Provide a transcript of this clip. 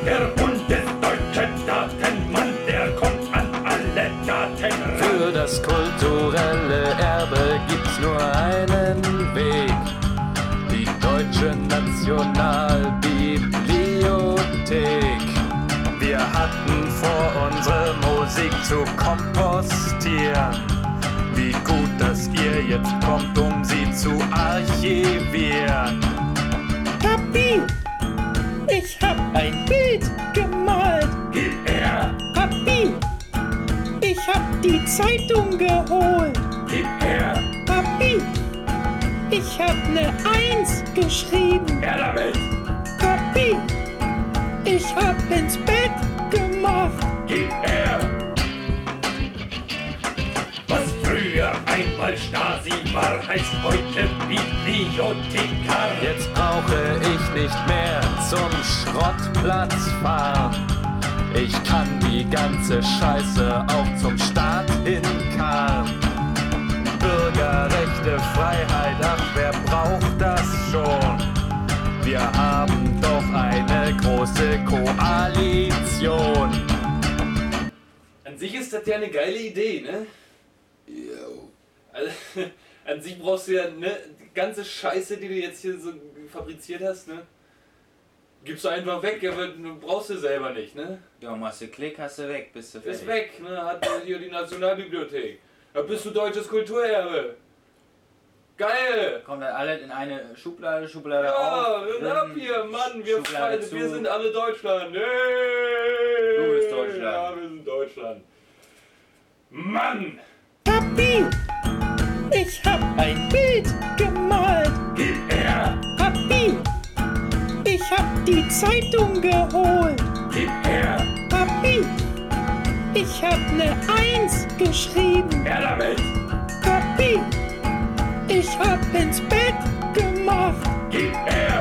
Der bundesdeutsche Datenmann, der kommt an alle Daten ran. Für das kulturelle Erbe gibt's nur einen Weg. Die Deutsche Nationalbibliothek. Wir hatten vor, unsere Musik zu kompostieren. Wie gut, dass ihr jetzt kommt, um sie zu archivieren. Papi, ich hab ein Bild gemalt. Gib her, Papi, ich hab die Zeitung geholt. gib her, Papi, ich hab ne 1 geschrieben. her damit. Papi, ich hab ins Bett gemacht. Gib her! Was früher einmal Stasi war, heißt heute Bibliothekar. Jetzt brauche ich nicht mehr zum Schrottplatz fahren. Ich kann die ganze Scheiße auch zum Staat hinkarren. Bürgerrechte, Freiheit, ach, wer braucht das schon? Wir haben doch eine große Koalition. An sich ist das ja eine geile Idee, ne? Jo. Also, an sich brauchst du ja, ne, die ganze Scheiße, die du jetzt hier so fabriziert hast, ne? Gibst du einfach weg, aber du brauchst du selber nicht, ne? Ja, machst du Klick, hast du weg, bist du fertig. Ist weg, ne? Hat hier die Nationalbibliothek. Da bist du deutsches Kulturerbe. Geil! Kommt dann alle in eine Schublade, Schublade Ja, auf. ab hier, Mann, wir Schublade Freunde, zu. wir sind alle Deutschland. Hey, Du bist Deutschland. Ja, wir sind Deutschland. Mann! Papi, ich hab ein Bild gemalt. Gib her, Papi, ich hab die Zeitung geholt. gib her, Papi, ich hab ne 1 geschrieben. her damit. Papi, ich hab ins Bett gemacht. Gib her,